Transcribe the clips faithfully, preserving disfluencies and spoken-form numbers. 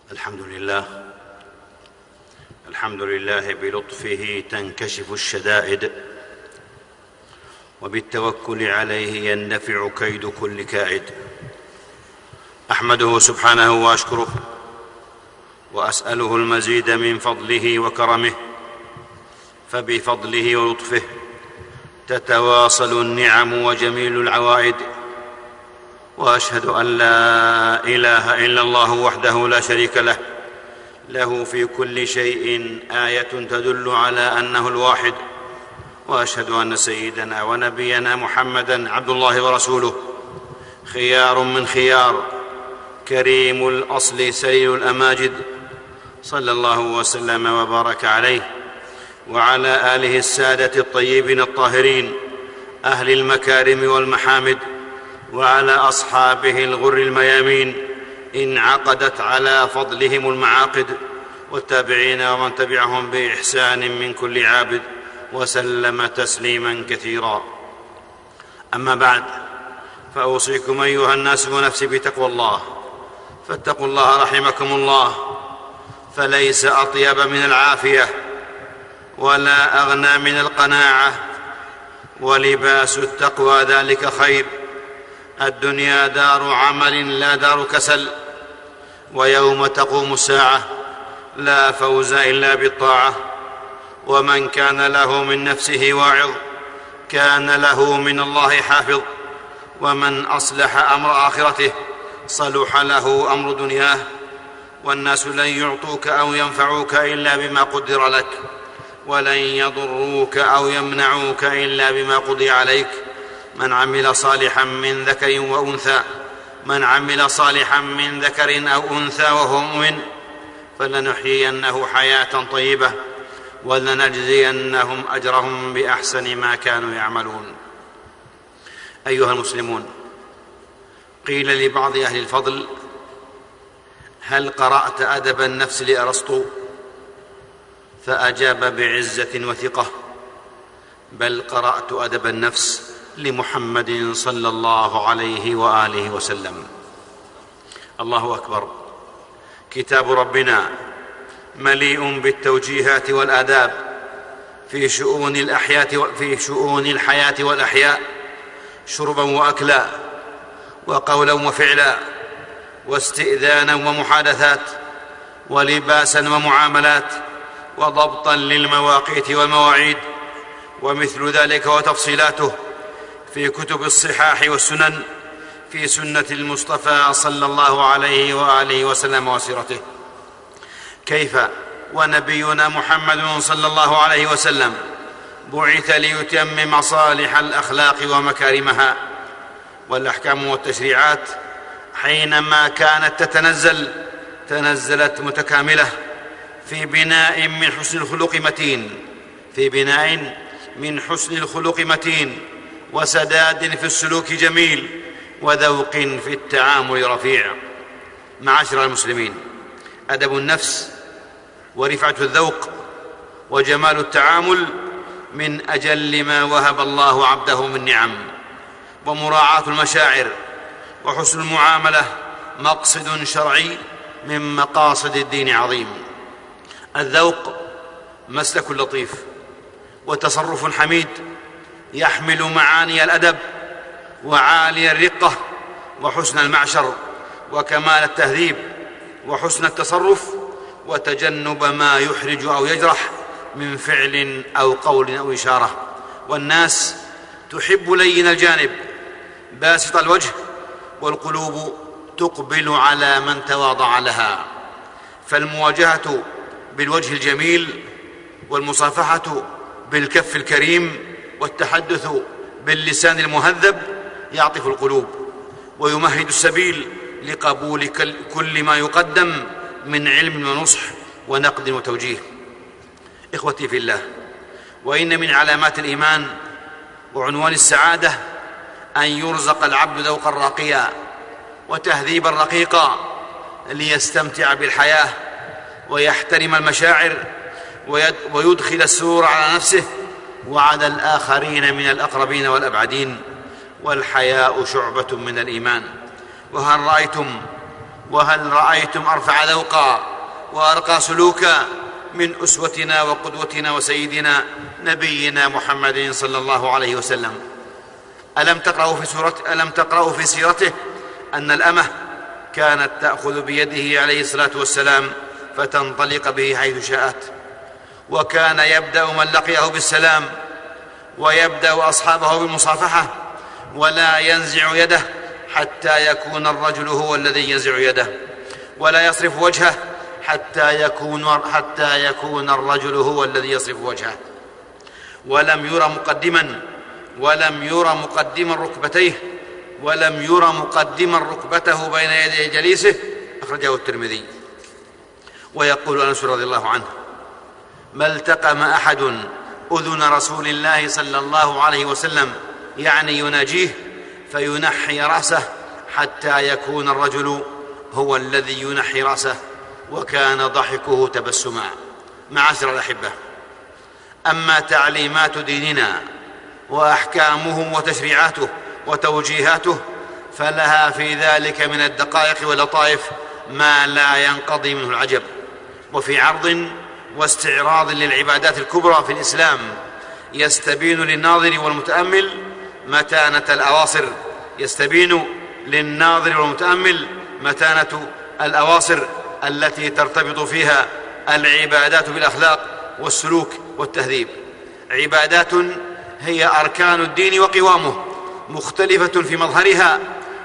الحمد لله الحمد لله بلطفه تنكشف الشدائد، وبالتوكل عليه يندفع كيد كل كائد. أحمده سبحانه وأشكره، وأسأله المزيد من فضله وكرمه، فبفضله ولطفه تتواصل النعم وجميل العوائد. وأشهد أن لا إله إلا الله وحده لا شريك له، له في كل شيء آية تدل على أنه الواحد. وأشهد أن سيدنا ونبينا محمدًا عبد الله ورسوله، خيار من خيار، كريم الأصل سليل الأماجد، صلى الله وسلم وبارك عليه وعلى آله السادة الطيبين الطاهرين أهل المكارم والمحامد، وعلى أصحابه الغر الميامين انعقدت على فضلهم المعاقد، والتابعين ومن تبعهم بإحسان من كل عابد، وسلم تسليما كثيرا. أما بعد، فأوصيكم أيها الناس ونفسي بتقوى الله، فاتقوا الله رحمكم الله، فليس أطيب من العافية ولا أغنى من القناعة، ولباس التقوى ذلك خير. الدنيا دار عمل لا دار كسل، ويوم تقوم الساعة لا فوز إلا بالطاعة. ومن كان له من نفسه واعظ كان له من الله حافظ، ومن أصلح أمر آخرته صلح له أمر دنياه. والناس لن يعطوك أو ينفعوك إلا بما قدر لك، ولن يضروك أو يمنعوك إلا بما قضي عليك. من عمل صالحا من ذكر وأنثى من عمل صالحا من ذكر أو أنثى وهو مؤمن فلنحيينه حياة طيبة، ولنجزينهم أجرهم بأحسن ما كانوا يعملون. أيها المسلمون، قيل لبعض أهل الفضل: هل قرأت أدب النفس لأرسطو؟ فأجاب بعزة وثقة: بل قرأت أدب النفس لمحمد صلى الله عليه وآله وسلم. الله أكبر. كتاب ربنا مليء بالتوجيهات والآداب في شؤون الأحياء في شؤون الحياة والأحياء، شربا وأكلا، وقولا وفعلا، واستئذانا ومحادثات، ولباسا ومعاملات، وضبطا للمواقيت والمواعيد، ومثل ذلك وتفصيلاته في كتب الصحاح والسنن، في سنة المصطفى صلى الله عليه وآله وسلم وسيرته. كيف ونبينا محمد صلى الله عليه وسلم بعث ليتمم مصالح الأخلاق ومكارمها والأحكام والتشريعات، حينما كانت تتنزل تنزلت متكاملة في بناء من حسن الخلق متين في بناء من حسن الخلق متين وسداد في السلوك جميل، وذوق في التعامل رفيع. معاشر المسلمين، أدب النفس ورفعة الذوق وجمال التعامل من أجل ما وهب الله عبده من نعم، ومراعاة المشاعر وحسن المعاملة مقصد شرعي من مقاصد الدين عظيم. الذوق مسلك لطيف وتصرف حميد يحمل معاني الأدب وعالي الرقة وحسن المعشر وكمال التهذيب وحسن التصرف، وتجنب ما يحرج أو يجرح من فعل أو قول أو إشارة. والناس تحب لين الجانب باسط الوجه، والقلوب تقبل على من تواضع لها. فالمواجهة بالوجه الجميل، والمصافحة بالكف الكريم، والتحدث باللسان المهذب يعطف القلوب ويمهد السبيل لقبول كل ما يقدم من علم ونصح ونقد وتوجيه. إخوتي في الله، وإن من علامات الإيمان وعنوان السعادة أن يرزق العبد ذوقا راقيا وتهذيبا رقيقا ليستمتع بالحياة ويحترم المشاعر ويدخل السرور على نفسه وعلى الآخرين من الأقربين والأبعدين. والحياء شعبة من الإيمان. وهل رأيتم وهل رأيتم أرفع ذوقا وأرقى سلوكا من أسوتنا وقدوتنا وسيدنا نبينا محمد صلى الله عليه وسلم؟ ألم تقرأوا في سورة ألم تقرأوا في سيرته أن الأمة كانت تأخذ بيده عليه الصلاة والسلام فتنطلق به حيث شاءت، وكان يبدأ من لقيه بالسلام، ويبدأ أصحابه بالمصافحة، ولا ينزع يده حتى يكون الرجل هو الذي ينزع يده، ولا يصرف وجهه حتى يكون, حتى يكون الرجل هو الذي يصرف وجهه. ولم يرى مقدما ولم يرى مقدما ركبتيه ولم يرى مقدما ركبته بين يدي جليسه، أخرجه الترمذي. ويقول أنس رضي الله عنه: ما التقم أحد أذن رسول الله صلى الله عليه وسلم، يعني يناجيه، فينحي رأسه حتى يكون الرجل هو الذي ينحي رأسه، وكان ضحكه تبسما. معاشر الأحبة، أما تعليمات ديننا وأحكامه وتشريعاته وتوجيهاته فلها في ذلك من الدقائق واللطائف ما لا ينقضي منه العجب. وفي عرض واستعراض للعبادات الكبرى في الإسلام يستبين للناظر والمتأمل متانة الأواصر يستبين للناظر والمتأمل متانة الأواصر التي ترتبط فيها العبادات بالأخلاق والسلوك والتهذيب. عبادات هي أركان الدين وقوامه، مختلفة في مظهرها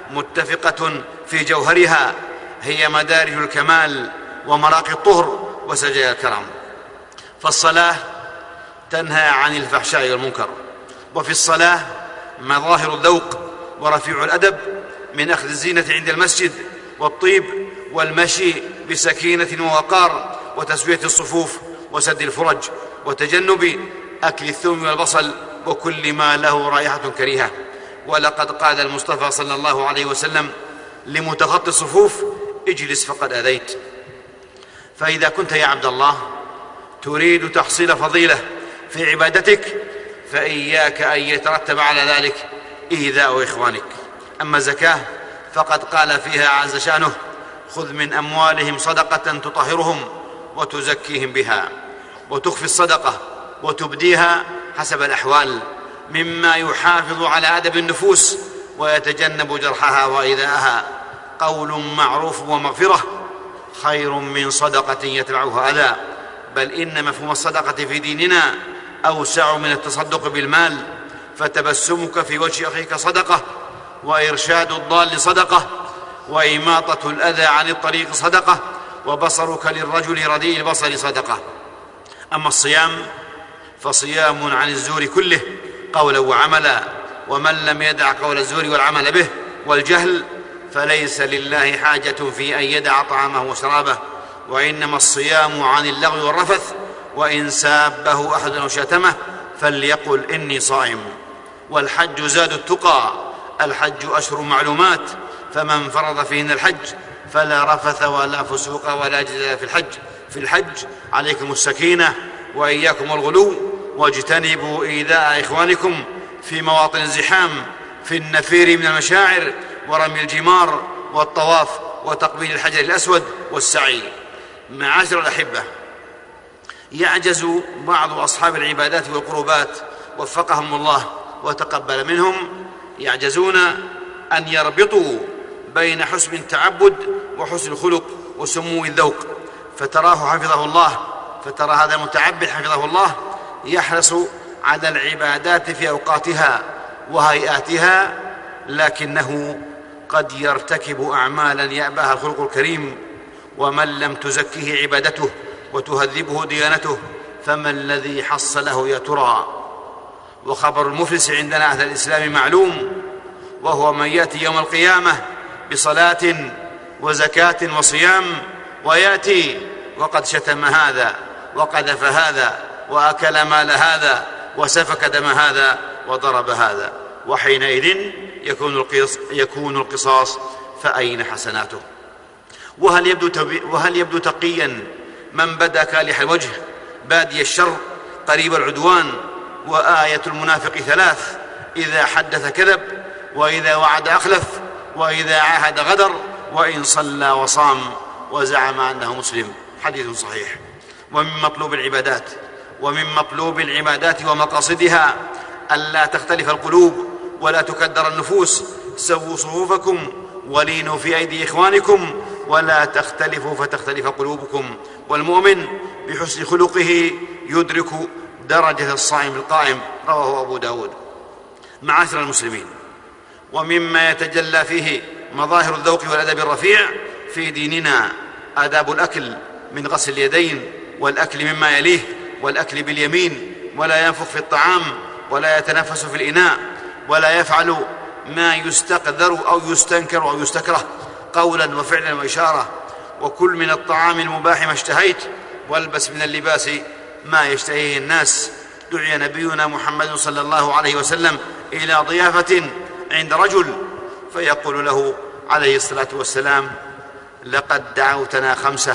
متفقة في جوهرها، هي مدارج الكمال ومراقي الطهر وسجايا الكرم. فالصلاة تنهى عن الفحشاء والمنكر، وفي الصلاة مظاهر الذوق ورفيع الأدب من أخذ الزينة عند المسجد والطيب والمشي بسكينة ووقار وتسوية الصفوف وسد الفرج وتجنب أكل الثوم والبصل وكل ما له رائحة كريهة. ولقد قال المصطفى صلى الله عليه وسلم لمتخطي الصفوف: اجلس فقد أذيت. فإذا كنت يا عبد الله تريد تحصيل فضيلة في عبادتك فإياك أن يترتب على ذلك إيذاء إخوانك. أما الزكاة فقد قال فيها عز شأنه: خذ من أموالهم صدقة تطهرهم وتزكيهم بها، وتخفي الصدقة وتبديها حسب الأحوال، مما يحافظ على أدب النفوس ويتجنب جرحها وإيذاءها. قول معروف ومغفرة خير من صدقة يتبعها أذى، بل إن مفهوم الصدقة في ديننا أوسع من التصدق بالمال، فتبسمك في وجه أخيك صدقة، وإرشاد الضال صدقة، وإماطة الأذى عن الطريق صدقة، وبصرك للرجل رديء البصر صدقة. أما الصيام فصيام عن الزور كله قولا وعملا، ومن لم يدع قول الزور والعمل به والجهل فليس لله حاجة في أن يدع طعامه وشرابه. وإنما الصيام عن اللغو والرفث، وإن سابه أحد أو شتمه فليقل إني صائم. والحج زاد التقى، الحج أشهر معلومات، فمن فرض فيهن الحج فلا رفث ولا فسوق ولا جدال في الحج. في الحج عليكم السكينة وإياكم الغلو، واجتنبوا إيذاء إخوانكم في مواطن الزحام، في النفير من المشاعر ورمي الجمار والطواف وتقبيل الحجر الأسود والسعي. معاشر الأحبة، يعجز بعض أصحاب العبادات والقربات وفقهم الله وتقبل منهم، يعجزون أن يربطوا بين حسن التعبد وحسن الخلق وسمو الذوق، فتراه حفظه الله فترى هذا المتعبد حفظه الله يحرص على العبادات في أوقاتها وهيئاتها، لكنه قد يرتكب أعمالا يأباها الخلق الكريم. ومن لم تزكيه عبادته وتهذبه ديانته فما الذي حصله يا ترى؟ وخبر المفلس عندنا أهل الإسلام معلوم، وهو من يأتي يوم القيامة بصلاة وزكاة وصيام، ويأتي وقد شتم هذا وقذف هذا وأكل مال هذا وسفك دم هذا وضرب هذا، وحينئذ يكون يكون القصاص فأين حسناته؟ وهل يبدو, وهل يبدو تقيا من بدا كالح الوجه بادي الشر قريب العدوان؟ وآية المنافق ثلاث: إذا حدث كذب، وإذا وعد أخلف، وإذا عاهد غدر، وإن صلى وصام وزعم أنه مسلم. حديث صحيح. ومن مطلوب العبادات ومن مطلوب العبادات ومقاصدها ألا تختلف القلوب ولا تكدر النفوس. سووا صفوفكم ولينوا في أيدي إخوانكم ولا تختلفوا فتختلف قلوبكم. والمؤمن بحسن خلقه يدرك درجة الصائم القائم. رواه أبو داود. معاشر المسلمين، ومما يتجلى فيه مظاهر الذوق والأدب الرفيع في ديننا آداب الأكل من غسل اليدين والأكل مما يليه والأكل باليمين، ولا ينفخ في الطعام ولا يتنفس في الإناء ولا يفعل ما يستقذر أو يستنكر أو يستكره قولا وفعلا وإشارة. وكل من الطعام المباح ما اشتهيت والبس من اللباس ما يشتهيه الناس. دعي نبينا محمد صلى الله عليه وسلم إلى ضيافة عند رجل فيقول له عليه الصلاة والسلام: لقد دعوتنا خمسة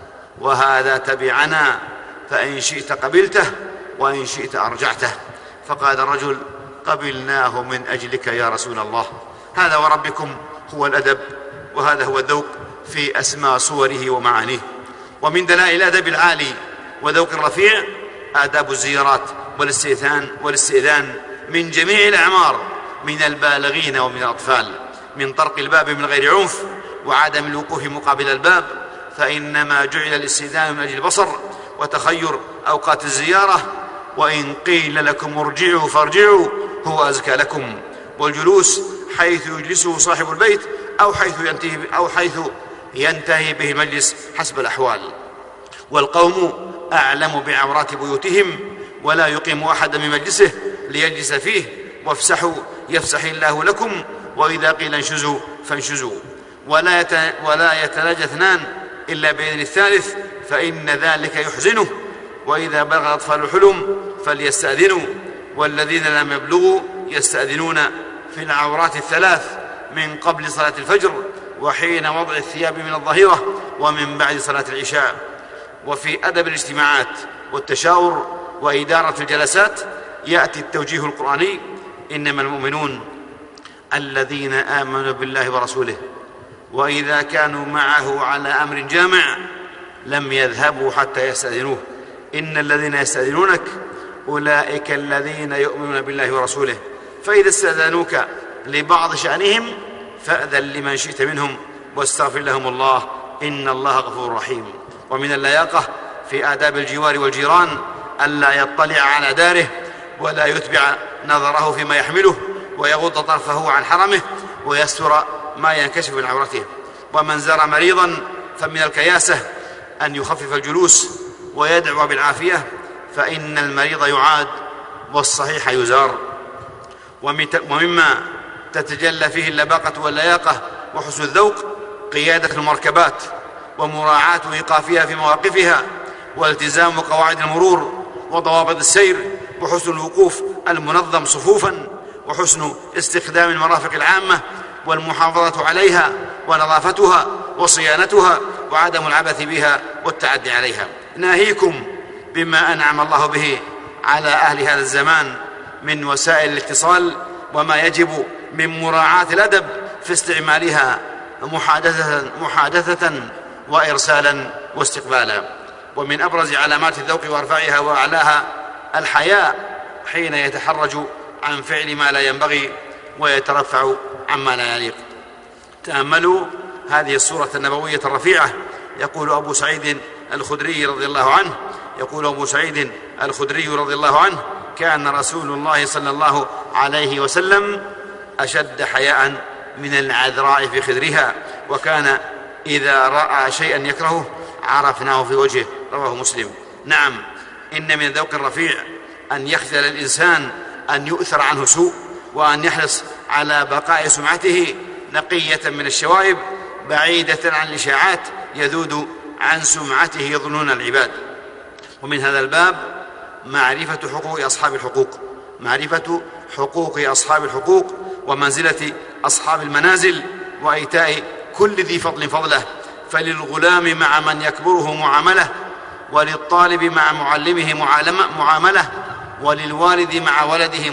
وهذا تبعنا، فإن شئت قبلته وإن شئت أرجعته. فقال الرجل: قبلناه من أجلك يا رسول الله. هذا وربكم هو الأدب، وهذا هو الذوق في أسمى صوره ومعانيه. ومن دلائل الأدب العالي وذوق الرفيع آداب الزيارات والاستئذان والاستئذان من جميع الأعمار، من البالغين ومن الأطفال، من طرق الباب من غير عنف وعدم الوقوف مقابل الباب، فإنما جعل الاستئذان من أجل البصر وتخير أوقات الزيارة. وإن قيل لكم ارجعوا فارجعوا هو أزكى لكم. والجلوس حيث يجلسه صاحب البيت أو حيث ينتهي, أو حيث ينتهي به المجلس حسب الأحوال. والقوم أعلم بعورات بيوتهم، ولا يقيم أحد من مجلسه ليجلس فيه. وافسحوا يفسح الله لكم، وإذا قيل انشزوا فانشزوا. ولا, يت... ولا يتناجى اثنان إلا بإذن الثالث فإن ذلك يحزنه. وإذا بلغ الأطفال الحلم فليستأذنوا، والذين لم يبلغوا يستأذنون في العورات الثلاث: من قبل صلاة الفجر، وحين وضع الثياب من الظهيرة، ومن بعد صلاة العشاء. وفي أدب الاجتماعات والتشاور وإدارة الجلسات يأتي التوجيه القرآني: إنما المؤمنون الذين آمنوا بالله ورسوله وإذا كانوا معه على أمر جامع لم يذهبوا حتى يستأذنوه، إن الذين يستأذنونك أولئك الذين يؤمنون بالله ورسوله، فإذا استأذنوك لبعض شأنهم فأذن لمن شئت منهم واستغفر لهم الله إن الله غفور رحيم. ومن اللياقة في آداب الجوار والجيران ألا يطلع على داره ولا يتبع نظره فيما يحمله، ويغض طرفه عن حرمه، ويستر ما ينكشف من عورته. ومن زار مريضا فمن الكياسة أن يخفف الجلوس ويدعو بالعافية، فإن المريض يعاد والصحيح يزار. ومما تتجلى فيه اللباقة واللياقة وحسن الذوق قيادة المركبات ومراعاة إيقافها في مواقفها، والتزام قواعد المرور وضوابط السير، وحسن الوقوف المنظم صفوفا، وحسن استخدام المرافق العامة والمحافظة عليها ونظافتها وصيانتها، وعدم العبث بها والتعدي عليها. ناهيكم بما أنعم الله به على أهل هذا الزمان من وسائل الاتصال، وما يجب من مراعاة الأدب في استعمالها محادثة, محادثة وإرسالا واستقبالا. ومن أبرز علامات الذوق وأرفعها وأعلاها الحياء، حين يتحرج عن فعل ما لا ينبغي ويترفع عما لا يليق. تأملوا هذه السورة النبوية الرفيعة. يقول أبو سعيد الخدري رضي الله عنه يقول أبو سعيد الخدري رضي الله عنه: كان رسول الله صلى الله عليه وسلم أشد حياء من العذراء في خدرها، وكان إذا رأى شيئا يكرهه عرفناه في وجهه. رواه مسلم. نعم، إن من الذوق الرفيع أن يخجل الإنسان أن يؤثر عنه سوء، وأن يحرص على بقاء سمعته نقية من الشوائب بعيدة عن الإشاعات يذود عن سمعته يظنون العباد. ومن هذا الباب معرفة حقوق أصحاب الحقوق معرفة حقوق أصحاب الحقوق ومنزلة أصحاب المنازل، وإيتاء كل ذي فضل فضله. فللغلام مع من يكبره معاملة، وللطالب مع معلمه معاملة، وللوالد مع ولده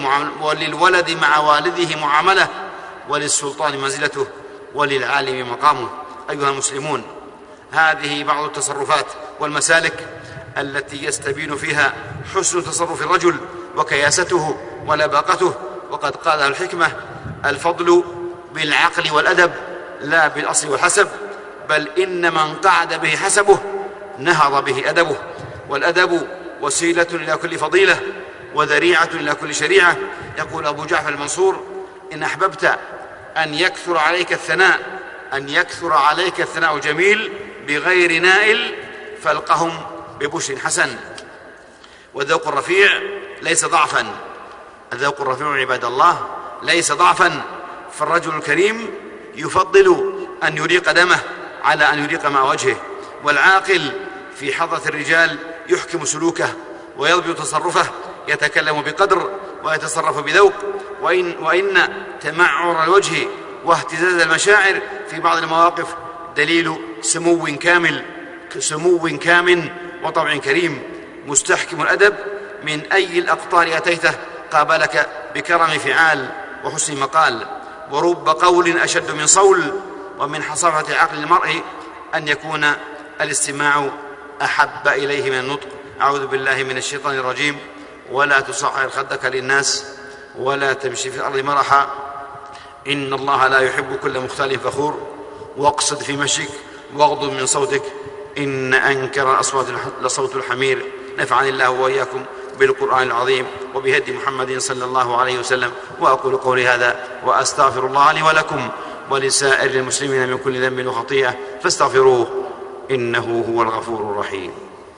وللولد مع والده معاملة، وللسلطان منزلته وللعالم مقامه. أيها المسلمون، هذه بعض التصرفات والمسالك التي يستبين فيها حسن تصرف الرجل وكياسته ولباقته. وقد قالها الحكمة: الفضل بالعقل والأدب لا بالأصل والحسب، بل إن من قعد به حسبه نهض به أدبه. والأدب وسيلة إلى كل فضيلة وذريعة إلى كل شريعة. يقول أبو جعفر المنصور: إن أحببت أن يكثر عليك الثناء أن يكثر عليك الثناء جميل بغير نائل فالقهم ببشر حسن. والذوق الرفيع ليس ضعفا الذوق الرفيع عباد الله ليس ضعفا فالرجل الكريم يفضل أن يريق دمه على أن يريق ماء وجهه، والعاقل في حضرة الرجال يحكم سلوكه ويضبط تصرفه، يتكلم بقدر ويتصرف بذوق. وإن, وإن تمعر الوجه واهتزاز المشاعر في بعض المواقف دليل سمو كامل سمو كامل وطبع كريم. مستحكم الأدب من أي الأقطار أتيته قابلك بكرم فعال وحسن مقال. ورب قول أشد من صول، ومن حصافة عقل المرء أن يكون الاستماع أحب إليه من النطق. أعوذ بالله من الشيطان الرجيم. ولا تصعر خدك للناس ولا تمشي في الأرض مرحا إن الله لا يحب كل مختال فخور. واقصد في مشيك واغضض من صوتك إن أنكر الأصوات لصوت الحمير. نفعني الله وإياكم بالقرآن العظيم وبهدي محمد صلى الله عليه وسلم. وأقول قولي هذا وأستغفر الله لي ولكم ولسائر المسلمين من كل ذنب وخطيئة فاستغفروه إنه هو الغفور الرحيم.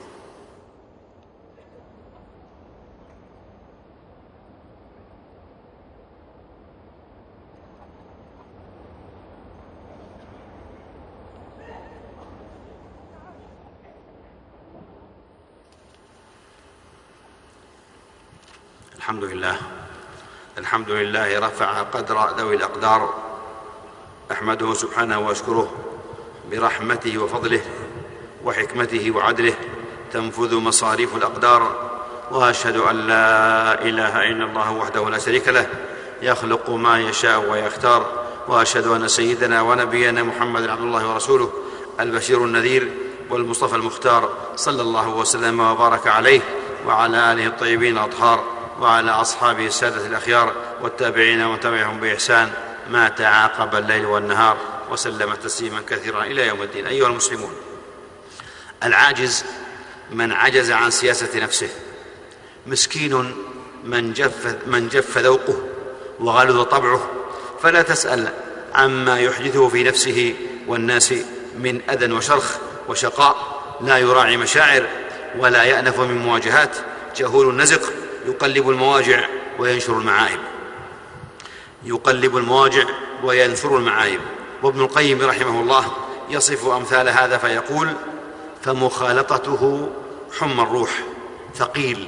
الحمد لله الحمد لله رفع قدر ذوي الأقدار. أحمده سبحانه وأشكره برحمته وفضله وحكمته وعدله تنفذ مصاريف الأقدار. وأشهد أن لا إله إلا الله وحده لا شريك له يخلق ما يشاء ويختار. وأشهد أن سيدنا ونبينا محمد عبد الله ورسوله البشير النذير والمصطفى المختار صلى الله وسلم وبارك عليه وعلى آله الطيبين الأطهار وعلى أصحابه السادة الأخيار والتابعين وتبعهم بإحسان ما تعاقب الليل والنهار وسلم تسليما كثيرا إلى يوم الدين. أيها المسلمون، العاجز من عجز عن سياسة نفسه، مسكين من جف, من جف ذوقه وغلظ طبعه، فلا تسأل عما يحدثه في نفسه والناس من أذى وشرخ وشقاء. لا يراعي مشاعر ولا يأنف من مواجهات. جهول النزق يقلب المواجع وينشر المعايب يقلب المواجع وينثر المعايب. وابن القيم رحمه الله يصف أمثال هذا فيقول: فمخالطته حمى الروح، ثقيل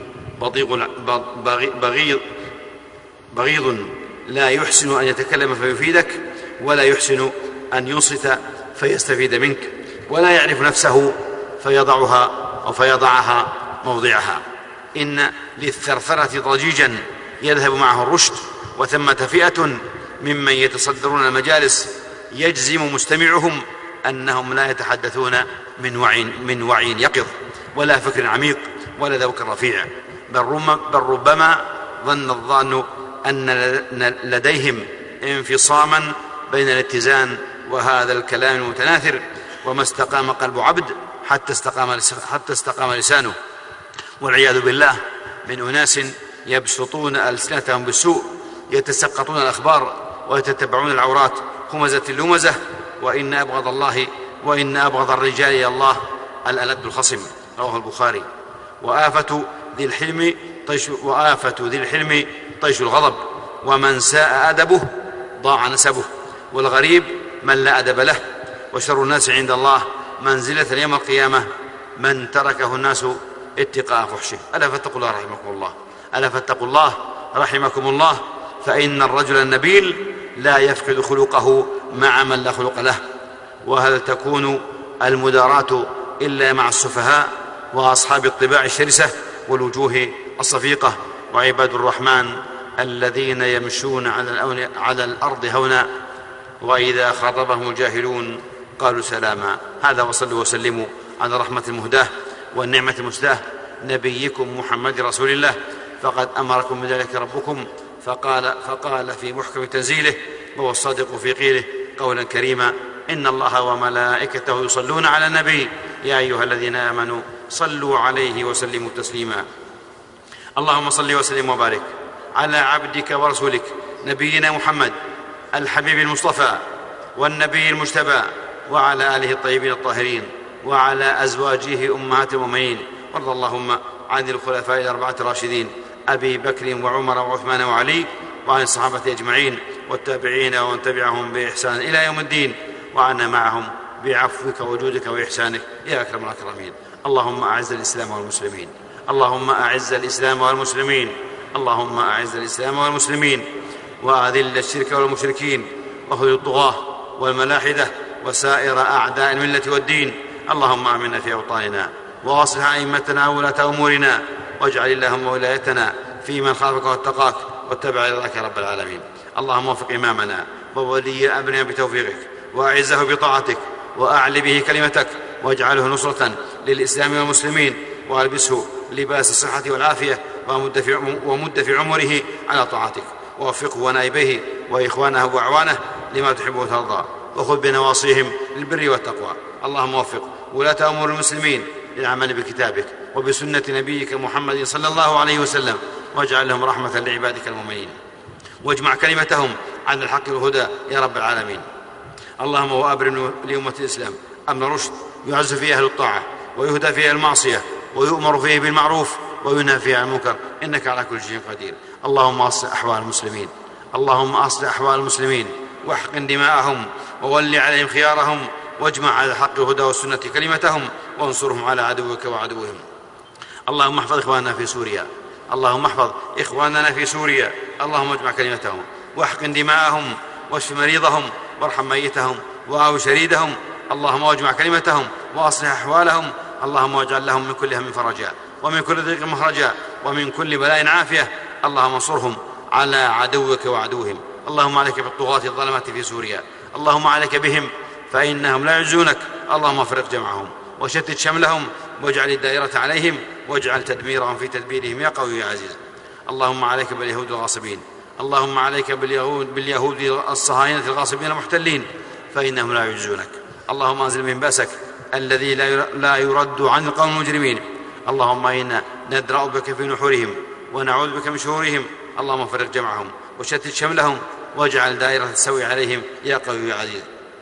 بغيض بغيض لا يحسن أن يتكلم فيفيدك ولا يحسن أن ينصت فيستفيد منك، ولا يعرف نفسه فيضعها أو فيضعها موضعها. إن للثرثرة ضجيجا يذهب معه الرشد، وثمة فئة ممن يتصدرون المجالس يجزم مستمعهم أنهم لا يتحدثون من وعي, من وعي يقظ ولا فكر عميق ولا ذوق رفيع، بل ربما ظن الظان أن لديهم انفصاما بين الاتزان وهذا الكلام المتناثر. وما استقام قلب عبد حتى استقام, حتى استقام لسانه، والعياذ بالله من أناس يبسطون ألسنتهم بالسوء، يتسقطون الأخبار ويتتبعون العورات همزة اللمزة. وإن أبغض الله وإن أبغض الرجال إلى الله الألد الخصم. رواه البخاري. وآفة ذي الحلم طيش وآفة ذي الحلم طيش الغضب، ومن ساء أدبه ضاع نسبه، والغريب من لا أدب له. وشر الناس عند الله منزلة يوم القيامة من تركه الناس اتقاء فحشه. ألا فاتقوا الله رحمكم الله ألا فاتقوا الله رحمكم الله فإن الرجل النبيل لا يفقد خلقه مع من لا خلق له. وهل تكون المداراة إلا مع السفهاء وأصحاب الطباع الشرسة والوجوه الصفيقة؟ وعباد الرحمن الذين يمشون على الأرض هونا وإذا خاطبهم الجاهلون قالوا سلاما. هذا وصلوا وسلموا على رحمة المهداة والنعمة المسداة نبيكم محمد رسول الله، فقد أمركم بذلك ربكم فقال, فقال في محكم تنزيله وهو الصادق في قيله قولا كريما: إن الله وملائكته يصلون على النبي يا أيها الذين آمنوا صلوا عليه وسلموا تسليما. اللهم صل وسلم وبارك على عبدك ورسولك نبينا محمد الحبيب المصطفى والنبي المجتبى، وعلى آله الطيبين الطاهرين، وعلى أزواجه أمهات المؤمنين، وارض اللهم عن الخلفاء الأربعة الراشدين أبي بكر وعمر وعثمان وعلي، وعن الصحابة أجمعين والتابعين ومن تبعهم بإحسان إلى يوم الدين، وعنا معهم بعفوك وجودك وإحسانك يا أكرم الأكرمين. اللهم أعز الإسلام والمسلمين، اللهم أعز الإسلام والمسلمين، اللهم أعز الإسلام والمسلمين، وأذل الشرك والمشركين، وخذل الطغاة والملاحدة وسائر أعداء الملة والدين. اللهم آمنا في أوطاننا، وأصلح أئمتنا وولاة أمورنا، واجعل اللهم ولايتنا في من خافك واتقاك واتبع رضاك يا رب العالمين. اللهم وفق إمامنا وولي أمرنا بتوفيقك، وأعزه بطاعتك، وأعل به كلمتك، واجعله نصرة للإسلام والمسلمين، وألبسه لباس الصحة والعافية، ومد في, ومد في عمره على طاعتك، ووفقه ونائبيه وإخوانه وأعوانه لما تحب وترضى، وخذ بنواصيهم للبر والتقوى. اللهم وفق ولاة أمور المسلمين للعمل بكتابك وبسنة نبيك محمد صلى الله عليه وسلم، واجعل لهم رحمة لعبادك المؤمنين، واجمع كلمتهم عن الحق والهدى يا رب العالمين. اللهم وأبرم لأمة الإسلام أمن رشد يعز فيه أهل الطاعة، ويهدى فيه المعصية، ويؤمر فيه بالمعروف، وينهى فيه عن المنكر، إنك على كل شيء قدير. اللهم أصلح أحوال المسلمين، اللهم أصلح أحوال المسلمين، واحقن دماءهم، وول عليهم خيارهم، واجمع على الحق والهدى والسنة كلمتهم، وانصرهم على عدوك وعدوهم. اللهم احفظ إخواننا في سوريا، اللهم احفظ إخواننا في سوريا، اللهم اجمع كلمتهم، واحقن دماءهم، واشف مريضهم، وارحم ميتهم، وآو شريدهم. اللهم واجمع كلمتهم، وأصلح أحوالهم. اللهم واجعل لهم من كل هم فرجا، ومن كل ضيق مخرجا، ومن كل بلاء عافية. اللهم انصرهم على عدوك وعدوهم. اللهم عليك بالطغاة الظلمة في سوريا، اللهم عليك بهم فإنهم لا يعجزونك. اللهم افرق جمعهم وشتت شملهم، واجعل الدائرة عليهم، واجعل تدميرهم في تدبيرهم يا قوي يا عزيز. اللهم عليك باليهود الغاصبين، اللهم عليك باليهود, باليهود الصهاينة الغاصبين المحتلين، فإنهم لا يعجزونك. اللهم انزل من بأسك الذي لا يرد عن القوم المجرمين. اللهم إنا ندرأ بك في نحورهم، ونعوذ بك من شرورهم. اللهم فرق جمعهم وشتت شملهم، واجعل دائرة السوء عليهم يا قوي يا عزيز.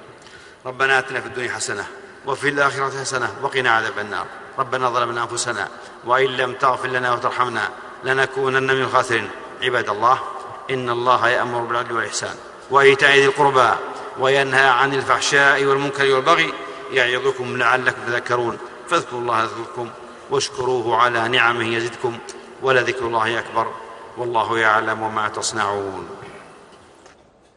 ربنا آتنا في الدنيا حسنة وفي الآخرة حسنة وقنا عذاب النار. ربنا ظلمنا أنفسنا وإن لم تغفر لنا وترحمنا لنكونن من الخاسرين. عباد الله، إن الله يأمر بالعدل والإحسان وإيتاء ذي القربى، وينهى عن الفحشاء والمنكر والبغي، يعظكم لعلكم تذكرون. فاذكروا الله يذكركم، واشكروه على نعمه يزدكم، ولذكر الله أكبر، والله يعلم ما تصنعون.